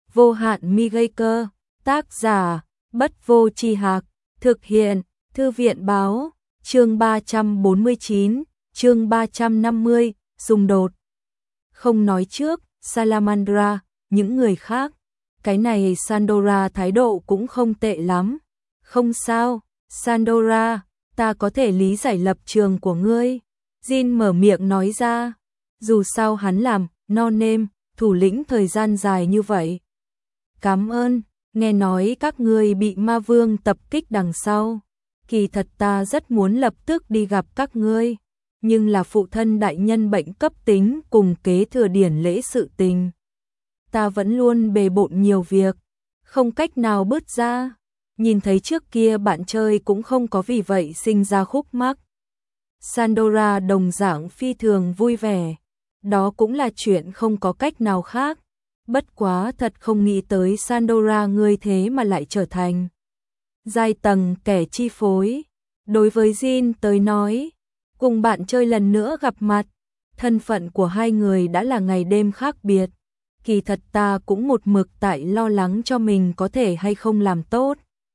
vô hạn mi gây cơ, tác giả, Bất Vô Tri Hạc, thực hiện, Thư viện báo, chương 349, chương 350, xung đột. Không nói trước, Salamandra, những người khác, cái này Sandora thái độ cũng không tệ lắm. Không sao, Sandora, ta có thể lý giải lập trường của ngươi. Jin mở miệng nói ra, dù sao hắn làm no name, thủ lĩnh thời gian dài như vậy. Cảm ơn, nghe nói các ngươi bị ma vương tập kích đằng sau. Kỳ thật ta rất muốn lập tức đi gặp các ngươi, nhưng là phụ thân đại nhân bệnh cấp tính cùng kế thừa điển lễ sự tình. Ta vẫn luôn bề bộn nhiều việc, không cách nào bứt ra. Nhìn thấy trước kia bạn chơi cũng không có vì vậy sinh ra khúc mắc. Sandora đồng dạng phi thường vui vẻ, đó cũng là chuyện không có cách nào khác. Bất quá thật không nghĩ tới Sandora ngươi thế mà lại trở thành giai tầng kẻ chi phối. Đối với Jin tới nói, cùng bạn chơi lần nữa gặp mặt, thân phận của hai người đã là ngày đêm khác biệt. Kỳ thật ta cũng một mực tại lo lắng cho mình có thể hay không làm tốt.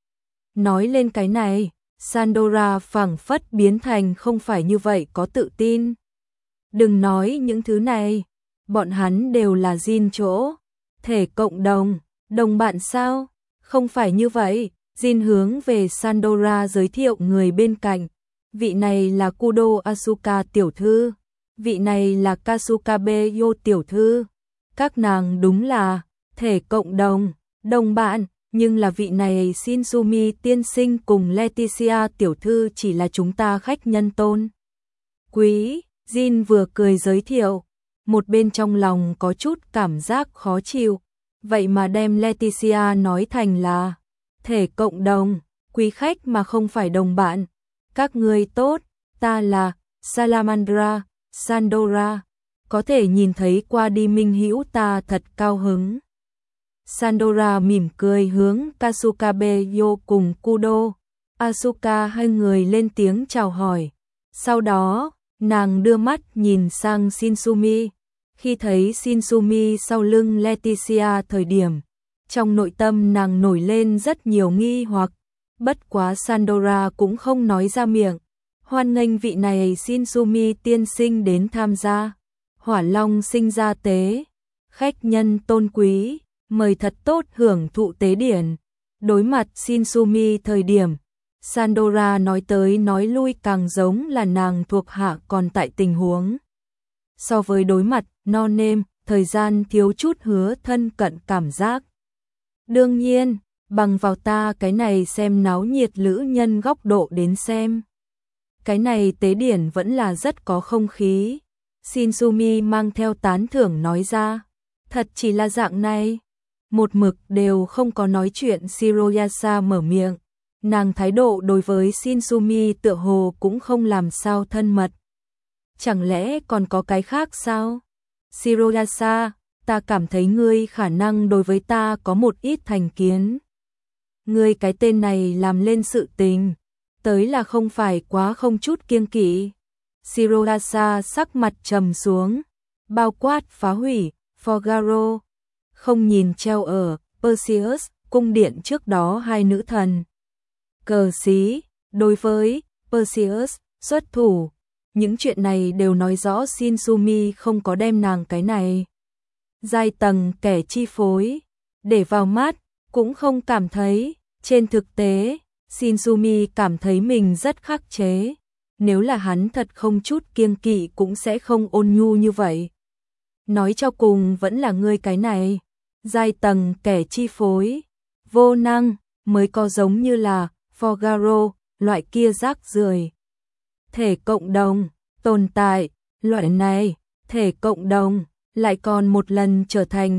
Nói lên cái này, Sandora phảng phất biến thành không phải như vậy có tự tin. Đừng nói những thứ này, bọn hắn đều là Jin chỗ. Thể cộng đồng, đồng bạn sao? Không phải như vậy. Jin hướng về Sandora giới thiệu người bên cạnh. Vị này là Kudo Asuka tiểu thư. Vị này là Kasukabe Yo tiểu thư. Các nàng đúng là thể cộng đồng, đồng bạn. Nhưng là vị này Shinsumi tiên sinh cùng Leticia tiểu thư chỉ là chúng ta khách nhân tôn quý. Jin vừa cười giới thiệu, một bên trong lòng có chút cảm giác khó chịu. Vậy mà đem Leticia nói thành là thể cộng đồng, quý khách mà không phải đồng bạn. Các ngươi tốt, ta là Salamandra, Sandora. Có thể nhìn thấy qua đi minh hữu ta thật cao hứng. Sandora mỉm cười hướng Kasukabe Yo cùng Kudo Asuka hai người lên tiếng chào hỏi. Sau đó, nàng đưa mắt nhìn sang Shinsumi. Khi thấy Shinsumi sau lưng Leticia thời điểm, trong nội tâm nàng nổi lên rất nhiều nghi hoặc. Bất quá Sandora cũng không nói ra miệng. Hoan nghênh vị này Shinsumi tiên sinh đến tham gia Hỏa Long sinh ra tế. Khách nhân tôn quý, mời thật tốt hưởng thụ tế điển. Đối mặt Shinsumi thời điểm, Sandora nói tới nói lui càng giống là nàng thuộc hạ còn tại tình huống. So với đối mặt no name, thời gian thiếu chút hứa thân cận cảm giác. Đương nhiên, bằng vào ta cái này xem náo nhiệt lữ nhân góc độ đến xem. Cái này tế điển vẫn là rất có không khí. Shinsumi mang theo tán thưởng nói ra. Thật chỉ là dạng này. Một mực đều không có nói chuyện Shiroyasa mở miệng. Nàng thái độ đối với Shinsumi tựa hồ cũng không làm sao thân mật. Chẳng lẽ còn có cái khác sao? Shiroyasa, ta cảm thấy ngươi khả năng đối với ta có một ít thành kiến. Ngươi cái tên này làm lên sự tình, tới là không phải quá không chút kiêng kỵ. Shiroyasa sắc mặt trầm xuống, bao quát phá hủy, Fogaro. Không nhìn treo ở Perseus, cung điện trước đó hai nữ thần. Cờ xí, đối với Perseus, xuất thủ. Những chuyện này đều nói rõ Shinsumi không có đem nàng cái này giai tầng kẻ chi phối để vào mắt, cũng không cảm thấy. Trên thực tế, Shinsumi cảm thấy mình rất khắc chế. Nếu là hắn thật không chút kiêng kỵ cũng sẽ không ôn nhu như vậy. Nói cho cùng vẫn là ngươi cái này giai tầng kẻ chi phối, vô năng, mới có giống như là Fogaro, loại kia rác rưởi. Thể cộng đồng, tồn tại, loại này, thể cộng đồng, lại còn một lần trở thành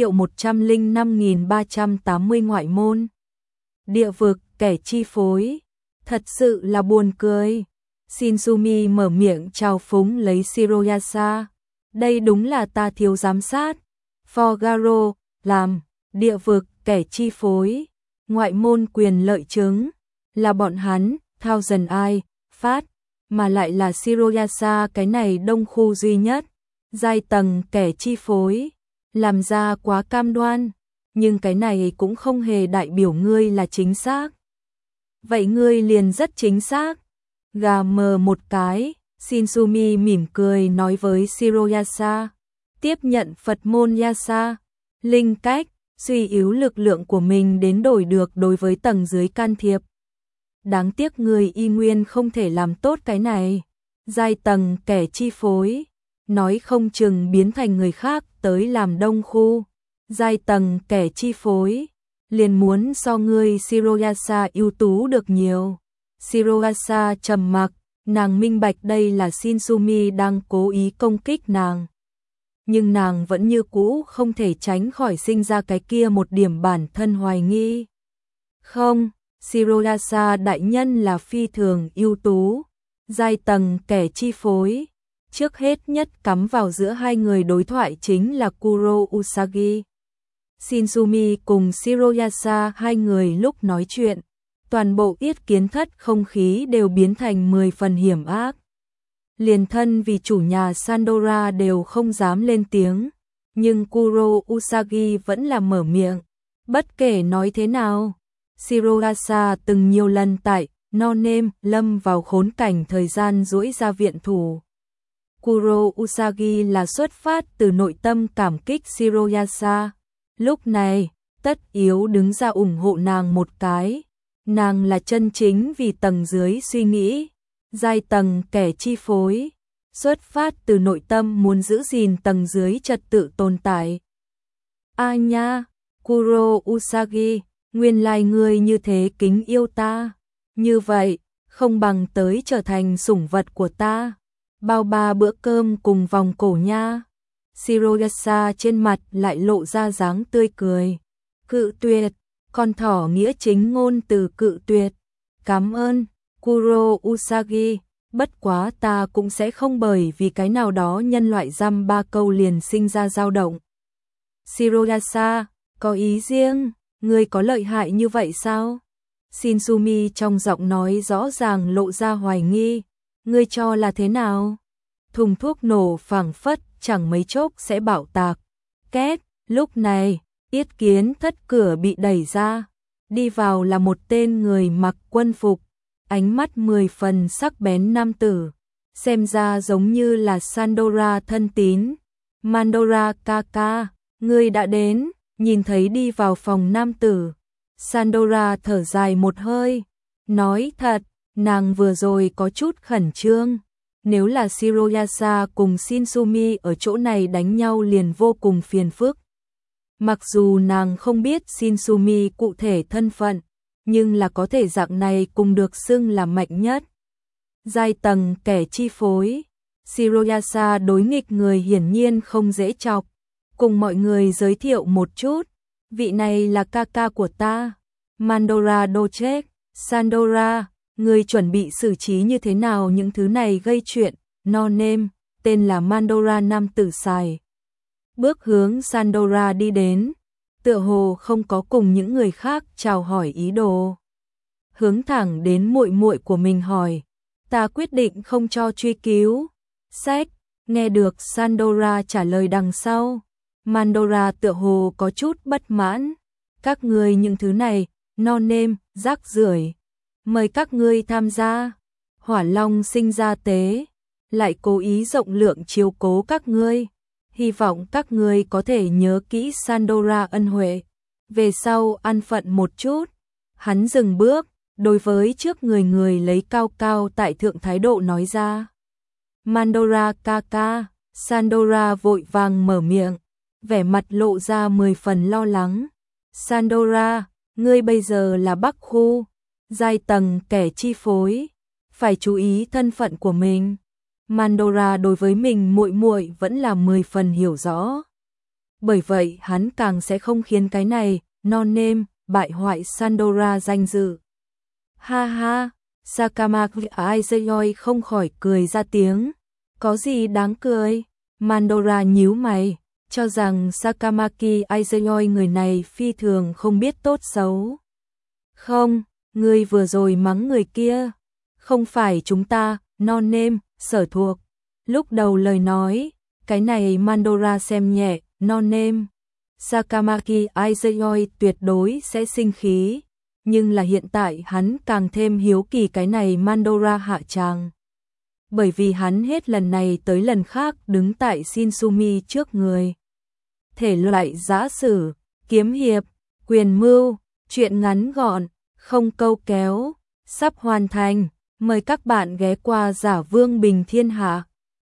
2.105.380 ngoại môn. Địa vực, kẻ chi phối, thật sự là buồn cười. Shinsumi mở miệng trào phúng lấy Shiroyasa. Đây đúng là ta thiếu giám sát. Fogaro, làm, địa vực, kẻ chi phối, ngoại môn quyền lợi chứng, là bọn hắn, Thousand Eye, phát, mà lại là Shiroyasa cái này đông khu duy nhất, giai tầng kẻ chi phối, làm ra quá cam đoan. nhưng cái này cũng không hề đại biểu ngươi là chính xác. Vậy ngươi liền rất chính xác. Gà mờ một cái, Shinsumi mỉm cười nói với Shiroyasa, tiếp nhận Phật môn Yasa, linh cách, suy yếu lực lượng của mình đến đổi được đối với tầng dưới can thiệp. Đáng tiếc người y nguyên không thể làm tốt cái này. Giai tầng kẻ chi phối, nói không chừng biến thành người khác tới làm đông khu. Giai tầng kẻ chi phối, liền muốn so ngươi Shiroyasa ưu tú được nhiều. Shiroyasa trầm mặc, nàng minh bạch đây là Shinsumi đang cố ý công kích nàng. Nhưng nàng vẫn như cũ không thể tránh khỏi sinh ra cái kia một điểm bản thân hoài nghi. Không, Shiroyasa đại nhân là phi thường ưu tú, giai tầng kẻ chi phối. Trước hết nhất cắm vào giữa hai người đối thoại chính là Kuro Usagi. Shinsumi cùng Shiroyasa hai người lúc nói chuyện, toàn bộ yết kiến thất không khí đều biến thành 10 phần hiểm ác. Liền thân vì chủ nhà Sandora đều không dám lên tiếng, nhưng Kuro Usagi vẫn là mở miệng. Bất kể nói thế nào, Shiroyasa từng nhiều lần tại No Name lâm vào khốn cảnh thời gian duỗi ra viện thủ. Kuro Usagi là xuất phát từ nội tâm cảm kích Shiroyasa. Lúc này, tất yếu đứng ra ủng hộ nàng một cái. Nàng là chân chính vì tầng dưới suy nghĩ, giai tầng kẻ chi phối, xuất phát từ nội tâm muốn giữ gìn tầng dưới trật tự tồn tại. A nha, Kuro Usagi, nguyên lai ngươi như thế kính yêu ta. Như vậy, không bằng tới trở thành sủng vật của ta. Bao 3 bữa cơm cùng vòng cổ nha. Shiroyasa trên mặt lại lộ ra dáng tươi cười. Cự tuyệt, con thỏ nghĩa chính ngôn từ cự tuyệt. Cảm ơn, Kuro Usagi, bất quá ta cũng sẽ không bởi vì cái nào đó nhân loại dăm 3 câu liền sinh ra dao động. Shiroyasa, có ý riêng, ngươi có lợi hại như vậy sao? Shinsumi trong giọng nói rõ ràng lộ ra hoài nghi, ngươi cho là thế nào? Thùng thuốc nổ phảng phất chẳng mấy chốc sẽ bạo tạc. Két, lúc này, yết kiến thất cửa bị đẩy ra, đi vào là một tên người mặc quân phục, ánh mắt 10 phần sắc bén nam tử, xem ra giống như là Sandora thân tín. Mandora Kaka, ngươi đã đến. Nhìn thấy đi vào phòng nam tử, Sandora thở dài một hơi, nói thật, nàng vừa rồi có chút khẩn trương. Nếu là Shiroyasa cùng Shinsumi ở chỗ này đánh nhau liền vô cùng phiền phức. Mặc dù nàng không biết Shinsumi cụ thể thân phận, nhưng là có thể dạng này cùng được xưng là mạnh nhất. Giai tầng kẻ chi phối, Shiroyasa đối nghịch người hiển nhiên không dễ chọc. Cùng mọi người giới thiệu một chút, vị này là Kaka của ta, Mandora Dochek. Sandora, người chuẩn bị xử trí như thế nào những thứ này gây chuyện. No Name, tên là Mandora nam tử xài. Bước hướng Sandora đi đến, tựa hồ không có cùng những người khác chào hỏi ý đồ. Hướng thẳng đến muội muội của mình hỏi, ta quyết định không cho truy cứu. Sách, nghe được Sandora trả lời đằng sau. Mandora tựa hồ có chút bất mãn. Các ngươi những thứ này, No Name, rác rưởi. Mời các ngươi tham gia. Hỏa Long sinh ra tế, lại cố ý rộng lượng chiếu cố các ngươi. Hy vọng các ngươi có thể nhớ kỹ Sandora ân huệ. Về sau ăn phận một chút. Hắn dừng bước, đối với trước người lấy cao cao tại thượng thái độ nói ra. Mandora Kaka, Sandora vội vàng mở miệng, vẻ mặt lộ ra 10 phần lo lắng. Sandora, ngươi bây giờ là Bắc khu, giai tầng kẻ chi phối, phải chú ý thân phận của mình. Mandora đối với mình muội muội vẫn là 10 phần hiểu rõ. Bởi vậy hắn càng sẽ không khiến cái này, No Name, bại hoại Sandora danh dự. Ha ha, Sakamaki Aizuyoi không khỏi cười ra tiếng. Có gì đáng cười? Mandora nhíu mày, cho rằng Sakamaki Aizuyoi người này phi thường không biết tốt xấu. Không, ngươi vừa rồi mắng người kia. Không phải chúng ta, No Name, sở thuộc. Lúc đầu lời nói, cái này Mandora xem nhẹ, No Name. Sakamaki Aizuyoi tuyệt đối sẽ sinh khí, nhưng là hiện tại hắn càng thêm hiếu kỳ cái này Mandora hạ tràng. Bởi vì hắn hết lần này tới lần khác đứng tại Shinsumi trước người. Thể loại giã sử, kiếm hiệp, quyền mưu, truyện ngắn gọn, không câu kéo, sắp hoàn thành. Mời các bạn ghé qua Giả Vương Bình Thiên Hạ.